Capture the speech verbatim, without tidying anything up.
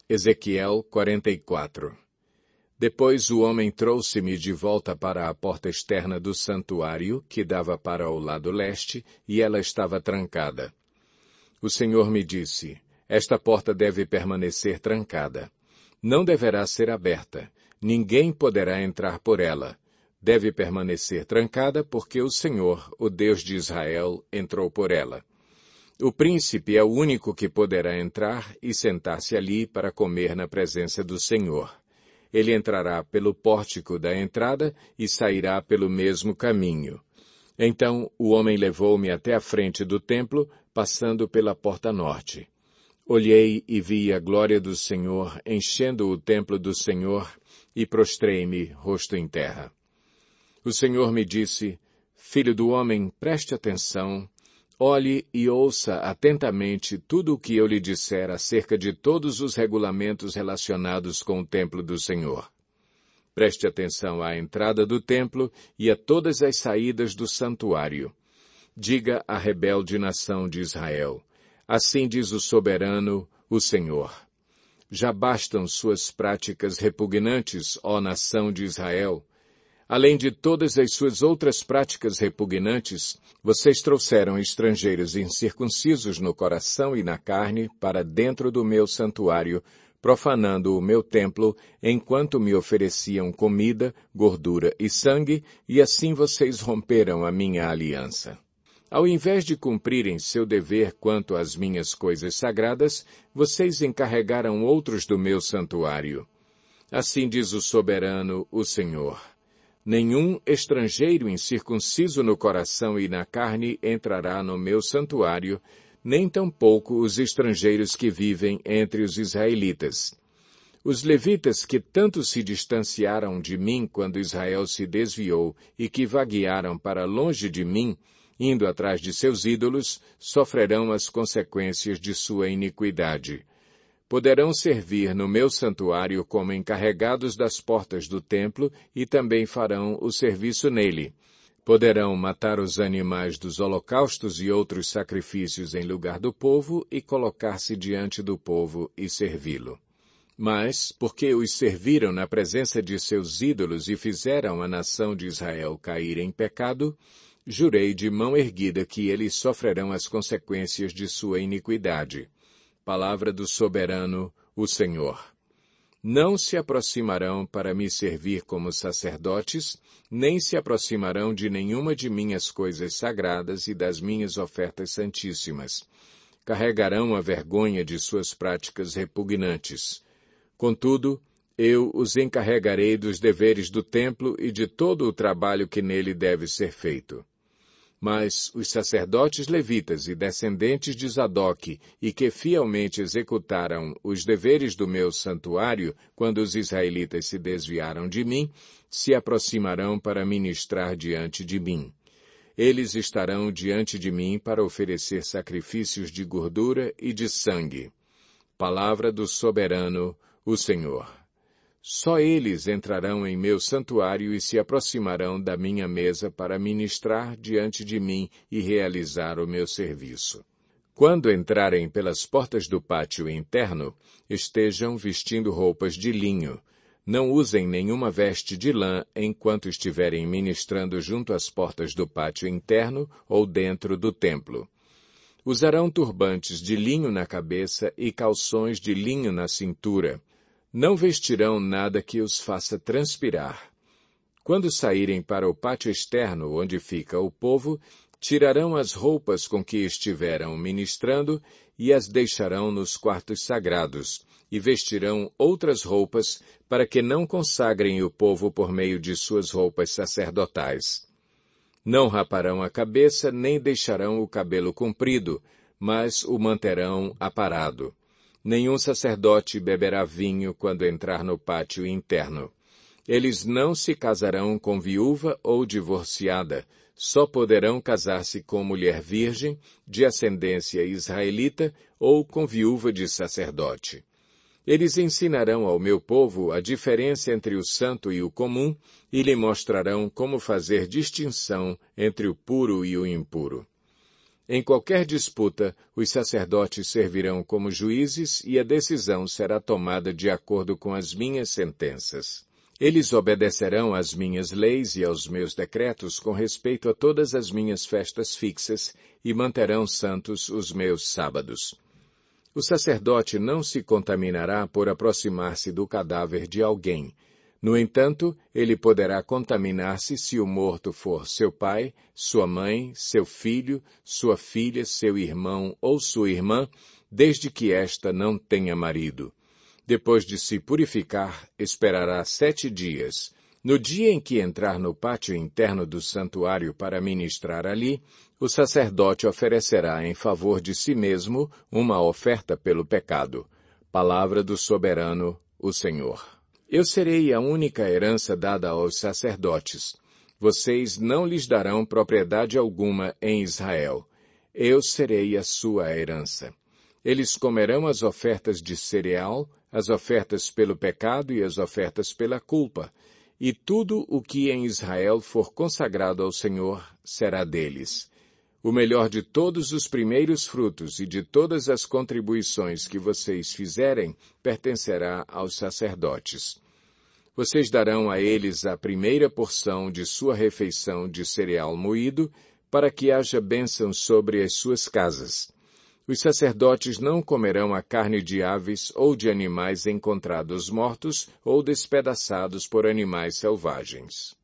Ezequiel quarenta e quatro. Depois o homem trouxe-me de volta para a porta externa do santuário, que dava para o lado leste, e ela estava trancada. O Senhor me disse, esta porta deve permanecer trancada. Não deverá ser aberta. Ninguém poderá entrar por ela. Deve permanecer trancada porque o Senhor, o Deus de Israel, entrou por ela. O príncipe é o único que poderá entrar e sentar-se ali para comer na presença do Senhor. Ele entrará pelo pórtico da entrada e sairá pelo mesmo caminho. Então o homem levou-me até a frente do templo, passando pela porta norte. Olhei e vi a glória do Senhor enchendo o templo do Senhor e prostrei-me rosto em terra. O Senhor me disse, Filho do homem, preste atenção, olhe e ouça atentamente tudo o que eu lhe disser acerca de todos os regulamentos relacionados com o templo do Senhor. Preste atenção à entrada do templo e a todas as saídas do santuário. Diga à rebelde nação de Israel, assim diz o soberano, o Senhor. Já bastam suas práticas repugnantes, ó nação de Israel. Além de todas as suas outras práticas repugnantes, vocês trouxeram estrangeiros incircuncisos no coração e na carne para dentro do meu santuário, profanando o meu templo, enquanto me ofereciam comida, gordura e sangue, e assim vocês romperam a minha aliança. Ao invés de cumprirem seu dever quanto às minhas coisas sagradas, vocês encarregaram outros do meu santuário. Assim diz o soberano, o Senhor. Nenhum estrangeiro incircunciso no coração e na carne entrará no meu santuário, nem tampouco os estrangeiros que vivem entre os israelitas. Os levitas que tanto se distanciaram de mim quando Israel se desviou e que vaguearam para longe de mim, indo atrás de seus ídolos, sofrerão as consequências de sua iniquidade. Poderão servir no meu santuário como encarregados das portas do templo e também farão o serviço nele. Poderão matar os animais dos holocaustos e outros sacrifícios em lugar do povo e colocar-se diante do povo e servi-lo. Mas, porque os serviram na presença de seus ídolos e fizeram a nação de Israel cair em pecado, jurei de mão erguida que eles sofrerão as consequências de sua iniquidade. Palavra do soberano, o Senhor. Não se aproximarão para me servir como sacerdotes, nem se aproximarão de nenhuma de minhas coisas sagradas e das minhas ofertas santíssimas. Carregarão a vergonha de suas práticas repugnantes. Contudo, eu os encarregarei dos deveres do templo e de todo o trabalho que nele deve ser feito. Mas os sacerdotes levitas e descendentes de Zadok, e que fielmente executaram os deveres do meu santuário, quando os israelitas se desviaram de mim, se aproximarão para ministrar diante de mim. Eles estarão diante de mim para oferecer sacrifícios de gordura e de sangue. Palavra do soberano, o Senhor. Só eles entrarão em meu santuário e se aproximarão da minha mesa para ministrar diante de mim e realizar o meu serviço. Quando entrarem pelas portas do pátio interno, estejam vestindo roupas de linho. Não usem nenhuma veste de lã enquanto estiverem ministrando junto às portas do pátio interno ou dentro do templo. Usarão turbantes de linho na cabeça e calções de linho na cintura. Não vestirão nada que os faça transpirar. Quando saírem para o pátio externo, onde fica o povo, tirarão as roupas com que estiveram ministrando e as deixarão nos quartos sagrados, e vestirão outras roupas para que não consagrem o povo por meio de suas roupas sacerdotais. Não raparão a cabeça, nem deixarão o cabelo comprido, mas o manterão aparado. Nenhum sacerdote beberá vinho quando entrar no pátio interno. Eles não se casarão com viúva ou divorciada, só poderão casar-se com mulher virgem, de ascendência israelita, ou com viúva de sacerdote. Eles ensinarão ao meu povo a diferença entre o santo e o comum, e lhe mostrarão como fazer distinção entre o puro e o impuro. Em qualquer disputa, os sacerdotes servirão como juízes e a decisão será tomada de acordo com as minhas sentenças. Eles obedecerão às minhas leis e aos meus decretos com respeito a todas as minhas festas fixas e manterão santos os meus sábados. O sacerdote não se contaminará por aproximar-se do cadáver de alguém. No entanto, ele poderá contaminar-se se o morto for seu pai, sua mãe, seu filho, sua filha, seu irmão ou sua irmã, desde que esta não tenha marido. Depois de se purificar, esperará sete dias. No dia em que entrar no pátio interno do santuário para ministrar ali, o sacerdote oferecerá em favor de si mesmo uma oferta pelo pecado. Palavra do soberano, o Senhor. Eu serei a única herança dada aos sacerdotes. Vocês não lhes darão propriedade alguma em Israel. Eu serei a sua herança. Eles comerão as ofertas de cereal, as ofertas pelo pecado e as ofertas pela culpa, e tudo o que em Israel for consagrado ao Senhor será deles. O melhor de todos os primeiros frutos e de todas as contribuições que vocês fizerem pertencerá aos sacerdotes. Vocês darão a eles a primeira porção de sua refeição de cereal moído, para que haja bênção sobre as suas casas. Os sacerdotes não comerão a carne de aves ou de animais encontrados mortos ou despedaçados por animais selvagens.